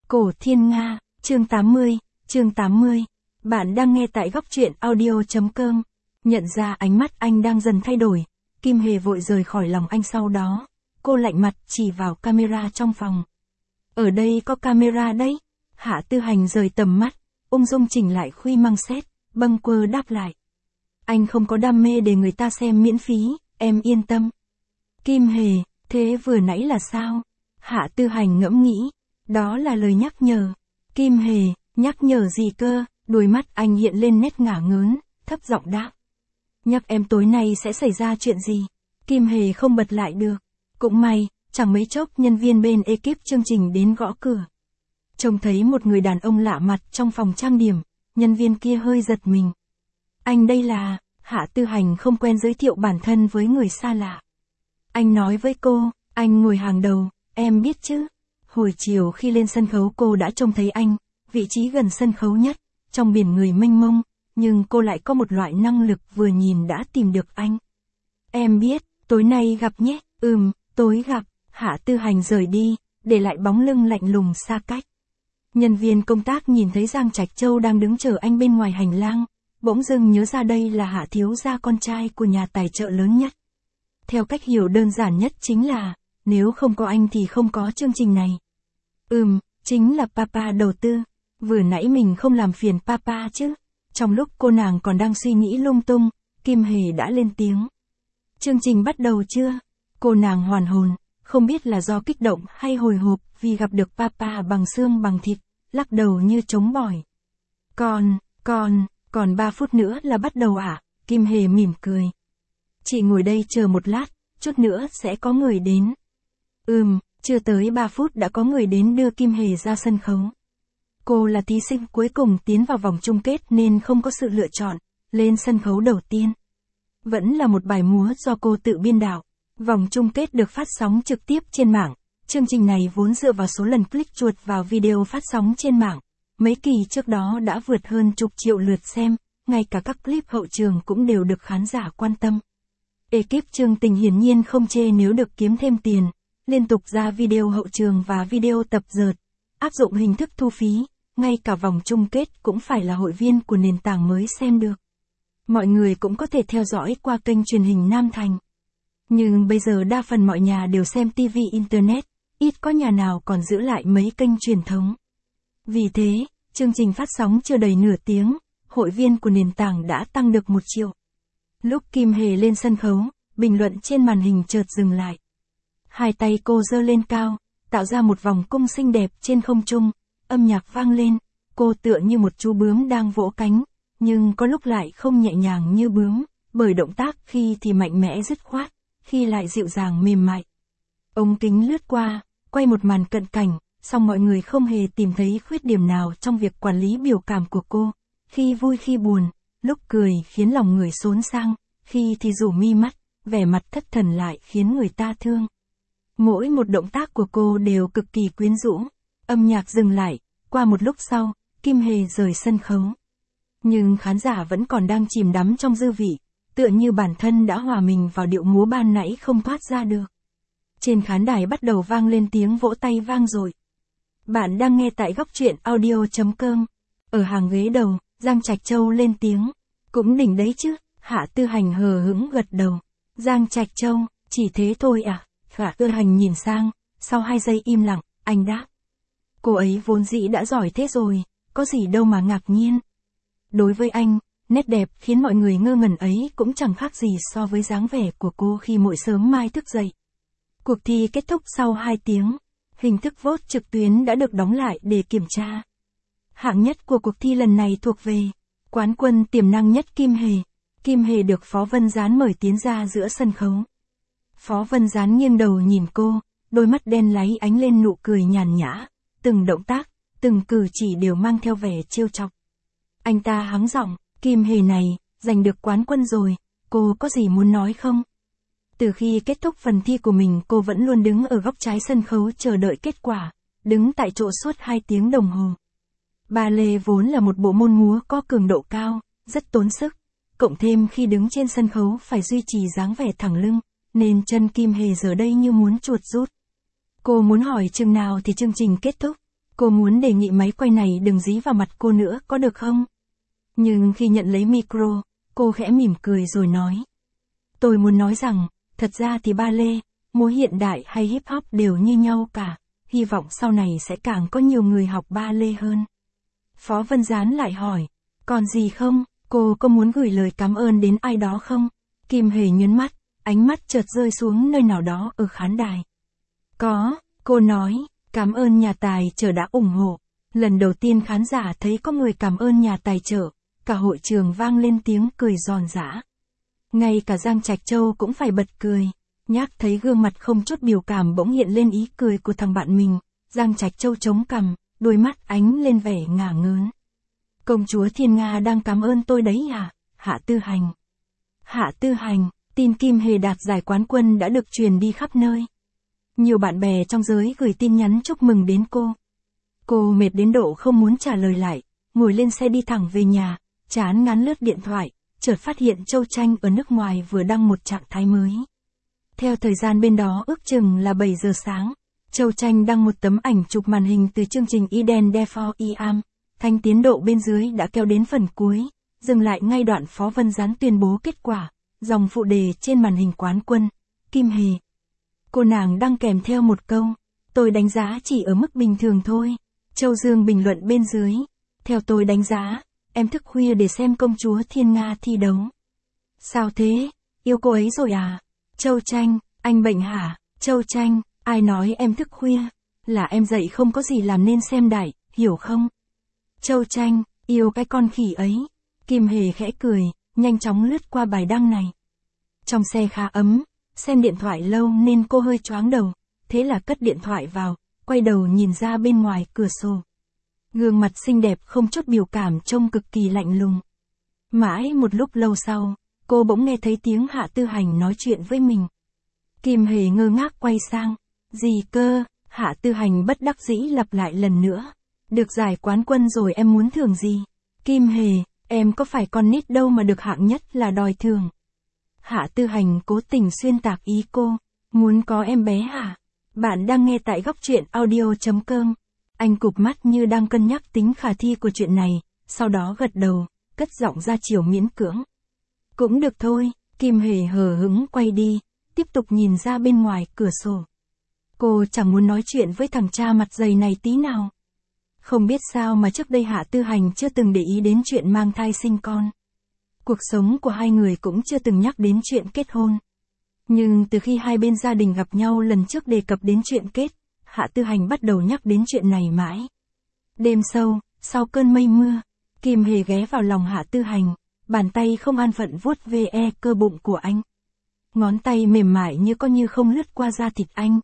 Cổ Thiên Nga, chương 80. Bạn đang nghe tại góc truyện audio.com. Nhận ra ánh mắt anh đang dần thay đổi, Kim Hề vội rời khỏi lòng anh sau đó. Cô lạnh mặt chỉ vào camera trong phòng. Ở đây có camera đấy. Hạ Tư Hành rời tầm mắt, ung dung chỉnh lại khuy măng xét, bâng quơ đáp lại. Anh không có đam mê để người ta xem miễn phí, em yên tâm. Kim Hề, thế vừa nãy là sao? Hạ Tư Hành ngẫm nghĩ. Đó là lời nhắc nhở. Kim Hề, nhắc nhở gì cơ? Đôi mắt anh hiện lên nét ngả ngớn, thấp giọng đáp. Nhắc em tối nay sẽ xảy ra chuyện gì? Kim Hề không bật lại được. Cũng may, chẳng mấy chốc nhân viên bên ekip chương trình đến gõ cửa. Trông thấy một người đàn ông lạ mặt trong phòng trang điểm, nhân viên kia hơi giật mình. Anh đây là, Hạ Tư Hành không quen giới thiệu bản thân với người xa lạ. Anh nói với cô, anh ngồi hàng đầu, em biết chứ. Hồi chiều khi lên sân khấu cô đã trông thấy anh, vị trí gần sân khấu nhất, trong biển người mênh mông, nhưng cô lại có một loại năng lực vừa nhìn đã tìm được anh. Em biết, tối nay gặp nhé, tối gặp. Hạ Tư Hành rời đi, để lại bóng lưng lạnh lùng xa cách. Nhân viên công tác nhìn thấy Giang Trạch Châu đang đứng chờ anh bên ngoài hành lang, bỗng dưng nhớ ra đây là Hạ thiếu gia con trai của nhà tài trợ lớn nhất. Theo cách hiểu đơn giản nhất chính là, nếu không có anh thì không có chương trình này. Chính là Papa đầu tư. Vừa nãy mình không làm phiền Papa chứ. Trong lúc cô nàng còn đang suy nghĩ lung tung, Kim Hề đã lên tiếng. Chương trình bắt đầu chưa? Cô nàng hoàn hồn, không biết là do kích động hay hồi hộp vì gặp được Papa bằng xương bằng thịt, lắc đầu như trống bỏi. Còn 3 phút nữa là bắt đầu à? Kim Hề mỉm cười. Chị ngồi đây chờ một lát, chút nữa sẽ có người đến. Chưa tới 3 phút đã có người đến đưa Kim Hề ra sân khấu. Cô là thí sinh cuối cùng tiến vào vòng chung kết nên không có sự lựa chọn, lên sân khấu đầu tiên. Vẫn là một bài múa do cô tự biên đạo. Vòng chung kết được phát sóng trực tiếp trên mạng. Chương trình này vốn dựa vào số lần click chuột vào video phát sóng trên mạng. Mấy kỳ trước đó đã vượt hơn chục triệu lượt xem, ngay cả các clip hậu trường cũng đều được khán giả quan tâm. Ekip chương trình hiển nhiên không chê nếu được kiếm thêm tiền, liên tục ra video hậu trường và video tập dượt, áp dụng hình thức thu phí, ngay cả vòng chung kết cũng phải là hội viên của nền tảng mới xem được. Mọi người cũng có thể theo dõi qua kênh truyền hình Nam Thành. Nhưng bây giờ đa phần mọi nhà đều xem TV Internet, ít có nhà nào còn giữ lại mấy kênh truyền thống. Vì thế, chương trình phát sóng chưa đầy nửa tiếng, hội viên của nền tảng đã tăng được 1 triệu. Lúc Kim Hề lên sân khấu, bình luận trên màn hình chợt dừng lại. Hai tay cô giơ lên cao, tạo ra một vòng cung xinh đẹp trên không trung, âm nhạc vang lên, cô tựa như một chú bướm đang vỗ cánh, nhưng có lúc lại không nhẹ nhàng như bướm, bởi động tác khi thì mạnh mẽ dứt khoát, khi lại dịu dàng mềm mại. Ống kính lướt qua, quay một màn cận cảnh, song mọi người không hề tìm thấy khuyết điểm nào trong việc quản lý biểu cảm của cô, khi vui khi buồn, lúc cười khiến lòng người xốn sang, khi thì rủ mi mắt, vẻ mặt thất thần lại khiến người ta thương. Mỗi một động tác của cô đều cực kỳ quyến rũ. Âm nhạc dừng lại, qua một lúc sau, Kim Hề rời sân khấu. Nhưng khán giả vẫn còn đang chìm đắm trong dư vị, tựa như bản thân đã hòa mình vào điệu múa ban nãy không thoát ra được. Trên khán đài bắt đầu vang lên tiếng vỗ tay vang dội. Bạn đang nghe tại góc truyện audio.com. Ở hàng ghế đầu, Giang Trạch Châu lên tiếng. Cũng đỉnh đấy chứ, Hạ Tư Hành hờ hững gật đầu. Giang Trạch Châu, chỉ thế thôi à? Hạ Tư Hành nhìn sang, sau 2 giây im lặng, anh đáp. Cô ấy vốn dĩ đã giỏi thế rồi, có gì đâu mà ngạc nhiên. Đối với anh, nét đẹp khiến mọi người ngơ ngẩn ấy cũng chẳng khác gì so với dáng vẻ của cô khi mỗi sớm mai thức dậy. Cuộc thi kết thúc sau 2 tiếng, hình thức vote trực tuyến đã được đóng lại để kiểm tra. Hạng nhất của cuộc thi lần này thuộc về quán quân tiềm năng nhất Kim Hề. Kim Hề được Phó Vân Gián mời tiến ra giữa sân khấu. Phó Vân Gián nghiêng đầu nhìn cô, đôi mắt đen láy ánh lên nụ cười nhàn nhã, từng động tác, từng cử chỉ đều mang theo vẻ trêu chọc. Anh ta hắng giọng, Kim Hề này, giành được quán quân rồi, cô có gì muốn nói không? Từ khi kết thúc phần thi của mình cô vẫn luôn đứng ở góc trái sân khấu chờ đợi kết quả, đứng tại chỗ suốt 2 tiếng đồng hồ. Ba lê vốn là một bộ môn múa có cường độ cao, rất tốn sức, cộng thêm khi đứng trên sân khấu phải duy trì dáng vẻ thẳng lưng, nên chân Kim Hề giờ đây như muốn chuột rút. Cô muốn hỏi chừng nào thì chương trình kết thúc. Cô muốn đề nghị máy quay này đừng dí vào mặt cô nữa có được không? Nhưng khi nhận lấy micro, cô khẽ mỉm cười rồi nói. Tôi muốn nói rằng, thật ra thì ballet, múa hiện đại hay hip hop đều như nhau cả, hy vọng sau này sẽ càng có nhiều người học ballet hơn. Phó Vân Gián lại hỏi, còn gì không, cô có muốn gửi lời cảm ơn đến ai đó không? Kim Hề nhớn mắt, ánh mắt chợt rơi xuống nơi nào đó ở khán đài. Có, cô nói, cảm ơn nhà tài trợ đã ủng hộ. Lần đầu tiên khán giả thấy có người cảm ơn nhà tài trợ, cả hội trường vang lên tiếng cười giòn giã. Ngay cả Giang Trạch Châu cũng phải bật cười. Nhác thấy gương mặt không chút biểu cảm bỗng hiện lên ý cười của thằng bạn mình. Giang Trạch Châu chống cằm, đôi mắt ánh lên vẻ ngả ngớn. Công chúa Thiên Nga đang cảm ơn tôi đấy à? Hạ Tư Hành. Hạ Tư Hành, tin Kim Hề đạt giải quán quân đã được truyền đi khắp nơi. Nhiều bạn bè trong giới gửi tin nhắn chúc mừng đến cô. Cô mệt đến độ không muốn trả lời lại, ngồi lên xe đi thẳng về nhà, chán ngán lướt điện thoại, chợt phát hiện Châu Tranh ở nước ngoài vừa đăng một trạng thái mới. Theo thời gian bên đó ước chừng là 7 giờ sáng, Châu Tranh đăng một tấm ảnh chụp màn hình từ chương trình Eden Therefore I Am. Thanh tiến độ bên dưới đã kéo đến phần cuối, dừng lại ngay đoạn Phó Vân Gián tuyên bố kết quả, dòng phụ đề trên màn hình quán quân, Kim Hề. Cô nàng đăng kèm theo một câu, tôi đánh giá chỉ ở mức bình thường thôi. Châu Dương bình luận bên dưới, theo tôi đánh giá, em thức khuya để xem công chúa Thiên Nga thi đấu. Sao thế, yêu cô ấy rồi à? Châu Tranh, anh bệnh hả? Châu Tranh, ai nói em thức khuya? Là em dậy không có gì làm nên xem đại, hiểu không? Châu Tranh, yêu cái con khỉ ấy. Kim Hề khẽ cười, nhanh chóng lướt qua bài đăng này. Trong xe khá ấm, xem điện thoại lâu nên cô hơi choáng đầu, thế là cất điện thoại vào, quay đầu nhìn ra bên ngoài cửa sổ. Gương mặt xinh đẹp không chút biểu cảm trông cực kỳ lạnh lùng. Mãi một lúc lâu sau, cô bỗng nghe thấy tiếng Hạ Tư Hành nói chuyện với mình. Kim Hề ngơ ngác quay sang, gì cơ? Hạ Tư Hành bất đắc dĩ lặp lại lần nữa. Được giải quán quân rồi em muốn thưởng gì? Kim Hề, em có phải con nít đâu mà được hạng nhất là đòi thưởng. Hạ Tư Hành cố tình xuyên tạc ý cô, muốn có em bé hả? Bạn đang nghe tại góc truyện audio.com. Anh cụp mắt như đang cân nhắc tính khả thi của chuyện này, sau đó gật đầu, cất giọng ra chiều miễn cưỡng. Cũng được thôi, Kim Hề hờ hững quay đi, tiếp tục nhìn ra bên ngoài cửa sổ. Cô chẳng muốn nói chuyện với thằng cha mặt dày này tí nào. Không biết sao mà trước đây Hạ Tư Hành chưa từng để ý đến chuyện mang thai sinh con. Cuộc sống của hai người cũng chưa từng nhắc đến chuyện kết hôn. Nhưng từ khi hai bên gia đình gặp nhau lần trước đề cập đến chuyện kết, Hạ Tư Hành bắt đầu nhắc đến chuyện này mãi. Đêm sâu, sau cơn mây mưa, Kim Hề ghé vào lòng Hạ Tư Hành, bàn tay không an phận vuốt ve cơ bụng của anh. Ngón tay mềm mại như có như không lướt qua da thịt anh,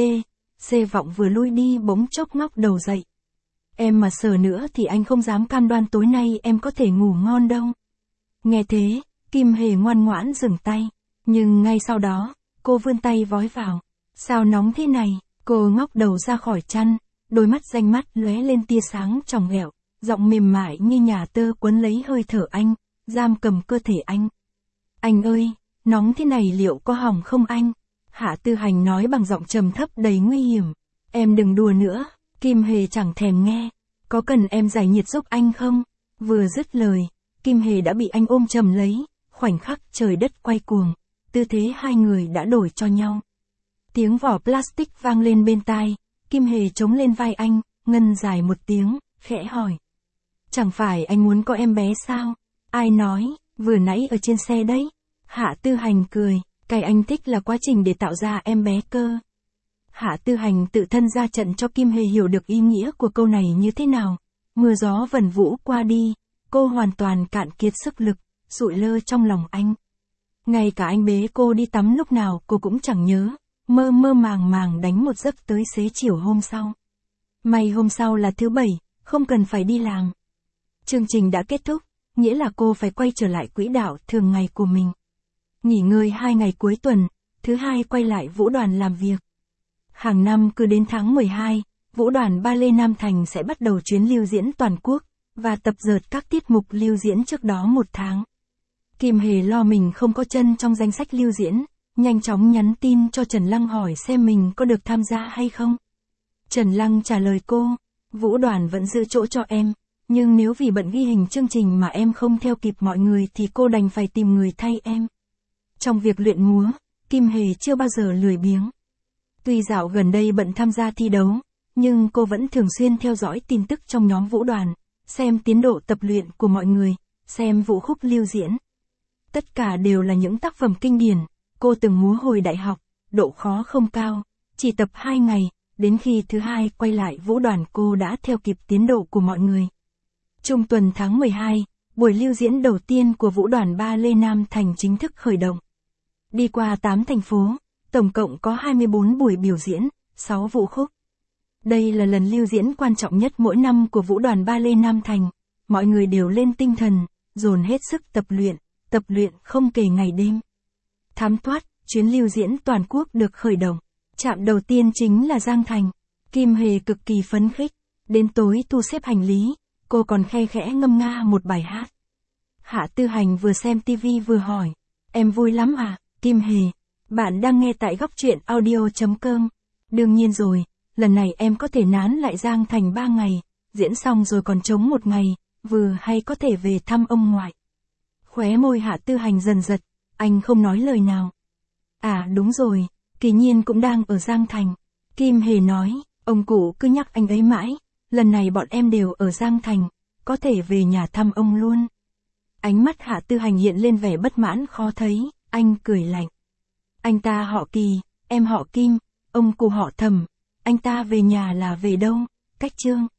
vọng vừa lui đi bỗng chốc ngóc đầu dậy. Em mà sờ nữa thì anh không dám cam đoan tối nay em có thể ngủ ngon đâu. Nghe thế, Kim Hề ngoan ngoãn dừng tay, nhưng ngay sau đó, cô vươn tay vói vào. Sao nóng thế này? Cô ngóc đầu ra khỏi chăn, đôi mắt ranh mắt lóe lên tia sáng tròng ghẹo, giọng mềm mại như nhà tơ quấn lấy hơi thở anh, giam cầm cơ thể anh. Anh ơi, nóng thế này liệu có hỏng không anh? Hạ Tư Hành nói bằng giọng trầm thấp đầy nguy hiểm. Em đừng đùa nữa, Kim Hề chẳng thèm nghe. Có cần em giải nhiệt giúp anh không? Vừa dứt lời, Kim Hề đã bị anh ôm chầm lấy, khoảnh khắc trời đất quay cuồng, tư thế hai người đã đổi cho nhau. Tiếng vỏ plastic vang lên bên tai, Kim Hề chống lên vai anh, ngân dài một tiếng, khẽ hỏi. Chẳng phải anh muốn có em bé sao? Ai nói, vừa nãy ở trên xe đấy. Hạ Tư Hành cười, cái anh thích là quá trình để tạo ra em bé cơ. Hạ Tư Hành tự thân ra trận cho Kim Hề hiểu được ý nghĩa của câu này như thế nào. Mưa gió vần vũ qua đi, cô hoàn toàn cạn kiệt sức lực, sụi lơ trong lòng anh. Ngay cả anh bế cô đi tắm lúc nào cô cũng chẳng nhớ, mơ mơ màng màng đánh một giấc tới xế chiều hôm sau. May hôm sau là thứ Bảy, không cần phải đi làm. Chương trình đã kết thúc, nghĩa là cô phải quay trở lại quỹ đạo thường ngày của mình. Nghỉ ngơi 2 ngày cuối tuần, thứ Hai quay lại vũ đoàn làm việc. Hàng năm cứ đến tháng 12, vũ đoàn Ballet Nam Thành sẽ bắt đầu chuyến lưu diễn toàn quốc, và tập dượt các tiết mục lưu diễn trước đó 1 tháng. Kim Hề lo mình không có chân trong danh sách lưu diễn, nhanh chóng nhắn tin cho Trần Lăng hỏi xem mình có được tham gia hay không. Trần Lăng trả lời cô, Vũ Đoàn vẫn giữ chỗ cho em, nhưng nếu vì bận ghi hình chương trình mà em không theo kịp mọi người thì cô đành phải tìm người thay em. Trong việc luyện múa, Kim Hề chưa bao giờ lười biếng. Tuy dạo gần đây bận tham gia thi đấu, nhưng cô vẫn thường xuyên theo dõi tin tức trong nhóm Vũ Đoàn, xem tiến độ tập luyện của mọi người, xem vũ khúc lưu diễn. Tất cả đều là những tác phẩm kinh điển, cô từng múa hồi đại học, độ khó không cao, chỉ tập 2 ngày, đến khi thứ hai quay lại Vũ Đoàn cô đã theo kịp tiến độ của mọi người. Trung tuần tháng 12, buổi lưu diễn đầu tiên của Vũ Đoàn Ballet Nam Thành chính thức khởi động. Đi qua 8 thành phố, tổng cộng có 24 buổi biểu diễn, 6 vũ khúc. Đây là lần lưu diễn quan trọng nhất mỗi năm của Vũ Đoàn Ballet Nam Thành, mọi người đều lên tinh thần, dồn hết sức tập luyện không kể ngày đêm. Thám thoát, chuyến lưu diễn toàn quốc được khởi động. Trạm đầu tiên chính là Giang Thành. Kim Hề cực kỳ phấn khích, đến tối thu xếp hành lý, cô còn khe khẽ ngâm nga một bài hát. Hạ Tư Hành vừa xem TV vừa hỏi, em vui lắm à, Kim Hề? Bạn đang nghe tại góc truyện audio.com. Đương nhiên rồi, lần này em có thể nán lại Giang Thành 3 ngày, diễn xong rồi còn trống 1 ngày, vừa hay có thể về thăm ông ngoại. Khóe môi Hạ Tư Hành dần giật, anh không nói lời nào. À đúng rồi, Kỳ Nhiên cũng đang ở Giang Thành. Kim Hề nói, ông cụ cứ nhắc anh ấy mãi, lần này bọn em đều ở Giang Thành, có thể về nhà thăm ông luôn. Ánh mắt Hạ Tư Hành hiện lên vẻ bất mãn khó thấy, anh cười lạnh. Anh ta họ Kỳ, em họ Kim, ông cụ họ Thẩm, anh ta về nhà là về đâu, cách Trương.